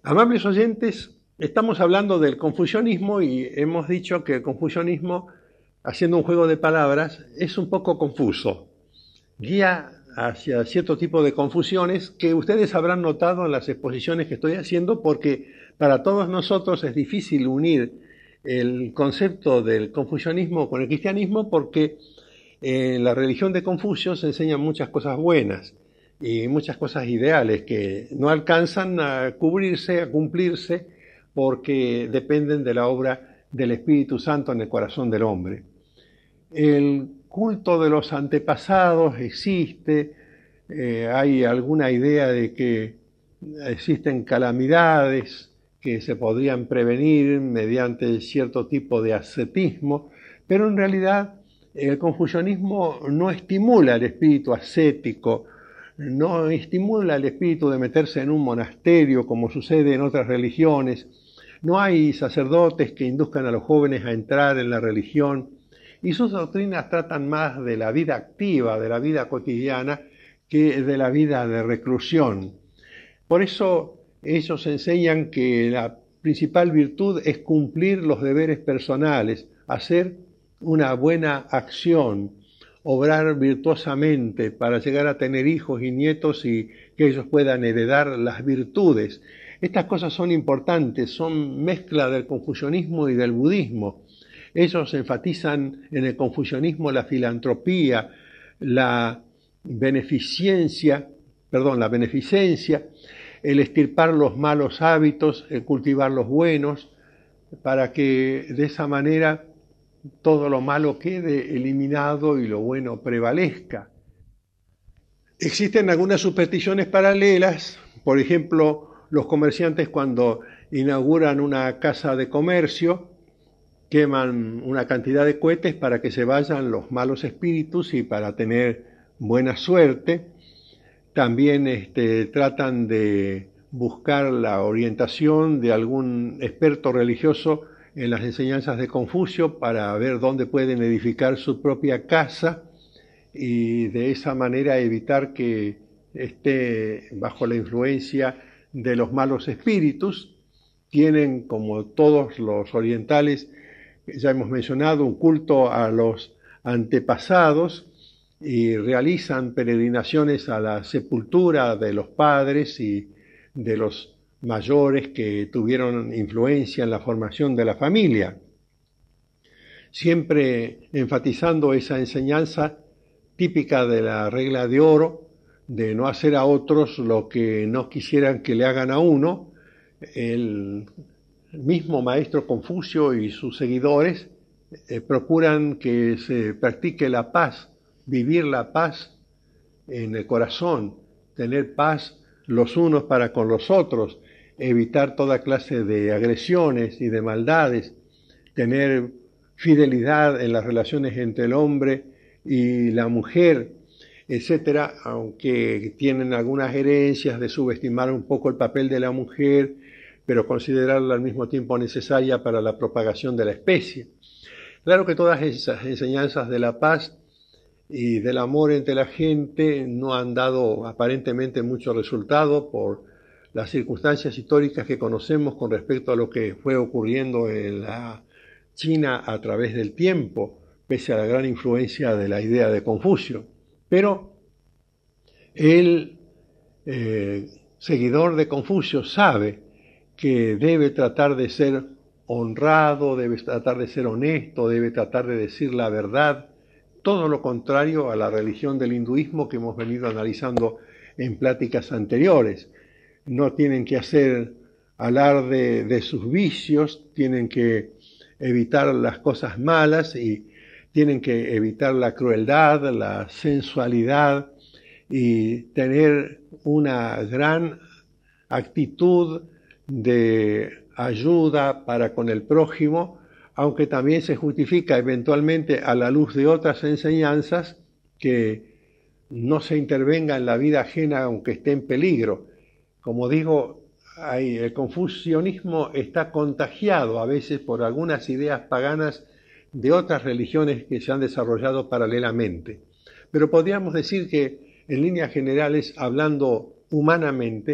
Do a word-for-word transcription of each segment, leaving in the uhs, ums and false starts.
Amables oyentes, estamos hablando del confucianismo y hemos dicho que el confucianismo, haciendo un juego de palabras, es un poco confuso. Guía hacia cierto tipo de confusiones que ustedes habrán notado en las exposiciones que estoy haciendo, porque para todos nosotros es difícil unir el concepto del confucianismo con el cristianismo, porque en la religión de Confucio se enseñan muchas cosas buenas y muchas cosas ideales que no alcanzan a cubrirse, a cumplirse, porque dependen de la obra del Espíritu Santo en el corazón del hombre. El culto de los antepasados existe, eh, hay alguna idea de que existen calamidades que se podrían prevenir mediante cierto tipo de ascetismo, pero en realidad el confucianismo no estimula el espíritu ascético, no estimula el espíritu de meterse en un monasterio como sucede en otras religiones. No hay sacerdotes que induzcan a los jóvenes a entrar en la religión, y sus doctrinas tratan más de la vida activa, de la vida cotidiana, que de la vida de reclusión. Por eso ellos enseñan que la principal virtud es cumplir los deberes personales, hacer una buena acción, obrar virtuosamente para llegar a tener hijos y nietos y que ellos puedan heredar las virtudes. Estas cosas son importantes, son mezcla del confucianismo y del budismo. Ellos enfatizan en el confucianismo la filantropía, la beneficencia, perdón, la beneficencia, el extirpar los malos hábitos, el cultivar los buenos, para que de esa manera todo lo malo quede eliminado y lo bueno prevalezca. Existen algunas supersticiones paralelas, por ejemplo, los comerciantes cuando inauguran una casa de comercio queman una cantidad de cohetes para que se vayan los malos espíritus y para tener buena suerte. También este, tratan de buscar la orientación de algún experto religioso en las enseñanzas de Confucio para ver dónde pueden edificar su propia casa y de esa manera evitar que esté bajo la influencia de los malos espíritus. Tienen, como todos los orientales, ya hemos mencionado, un culto a los antepasados y realizan peregrinaciones a la sepultura de los padres y de los mayores que tuvieron influencia en la formación de la familia, siempre enfatizando esa enseñanza típica de la regla de oro, de no hacer a otros lo que no quisieran que le hagan a uno. El mismo maestro Confucio y sus seguidores eh, procuran que se practique la paz, vivir la paz en el corazón, tener paz los unos para con los otros, evitar toda clase de agresiones y de maldades, tener fidelidad en las relaciones entre el hombre y la mujer, etcétera, aunque tienen algunas herencias de subestimar un poco el papel de la mujer, pero considerarla al mismo tiempo necesaria para la propagación de la especie. Claro que todas esas enseñanzas de la paz y del amor entre la gente no han dado aparentemente mucho resultado por las circunstancias históricas que conocemos con respecto a lo que fue ocurriendo en la China a través del tiempo, pese a la gran influencia de la idea de Confucio. Pero el eh, seguidor de Confucio sabe que debe tratar de ser honrado, debe tratar de ser honesto, debe tratar de decir la verdad, todo lo contrario a la religión del hinduismo que hemos venido analizando en pláticas anteriores. No tienen que hacer alarde de sus vicios, tienen que evitar las cosas malas y tienen que evitar la crueldad, la sensualidad y tener una gran actitud de ayuda para con el prójimo, aunque también se justifica eventualmente a la luz de otras enseñanzas que no se intervenga en la vida ajena aunque esté en peligro. Como digo, hay, el confucianismo está contagiado a veces por algunas ideas paganas de otras religiones que se han desarrollado paralelamente. Pero podríamos decir que, en líneas generales, hablando humanamente,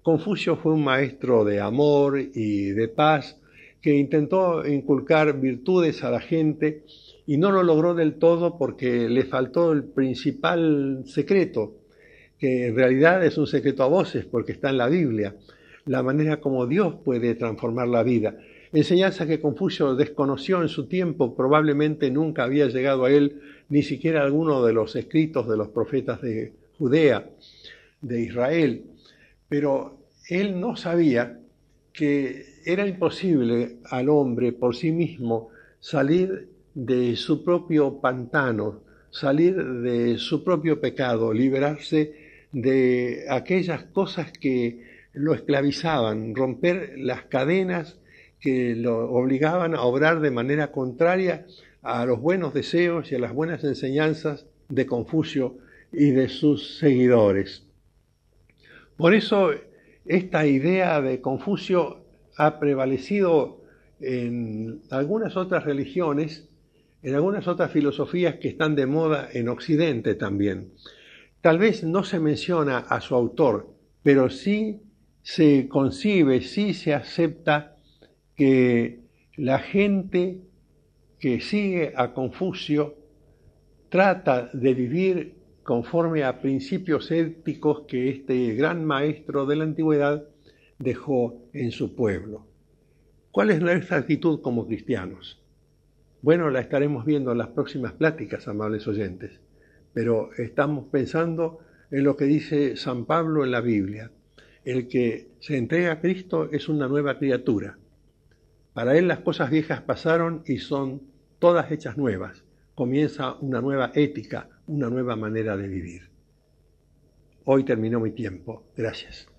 Confucio fue un maestro de amor y de paz que intentó inculcar virtudes a la gente y no lo logró del todo porque le faltó el principal secreto, que en realidad es un secreto a voces porque está en la Biblia, la manera como Dios puede transformar la vida. Enseñanza que Confucio desconoció en su tiempo, probablemente nunca había llegado a él ni siquiera alguno de los escritos de los profetas de Judea, de Israel, pero él no sabía que era imposible al hombre por sí mismo salir de su propio pantano, salir de su propio pecado, liberarse de aquellas cosas que lo esclavizaban, romper las cadenas que lo obligaban a obrar de manera contraria a los buenos deseos y a las buenas enseñanzas de Confucio y de sus seguidores. Por eso esta idea de Confucio ha prevalecido en algunas otras religiones, en algunas otras filosofías que están de moda en Occidente también. Tal vez no se menciona a su autor, pero sí se concibe, sí se acepta que la gente que sigue a Confucio trata de vivir conforme a principios éticos que este gran maestro de la antigüedad dejó en su pueblo. ¿Cuál es nuestra actitud como cristianos? Bueno, la estaremos viendo en las próximas pláticas, amables oyentes, pero estamos pensando en lo que dice San Pablo en la Biblia. El que se entrega a Cristo es una nueva criatura. Para él las cosas viejas pasaron y son todas hechas nuevas. Comienza una nueva ética, una nueva manera de vivir. Hoy terminó mi tiempo. Gracias.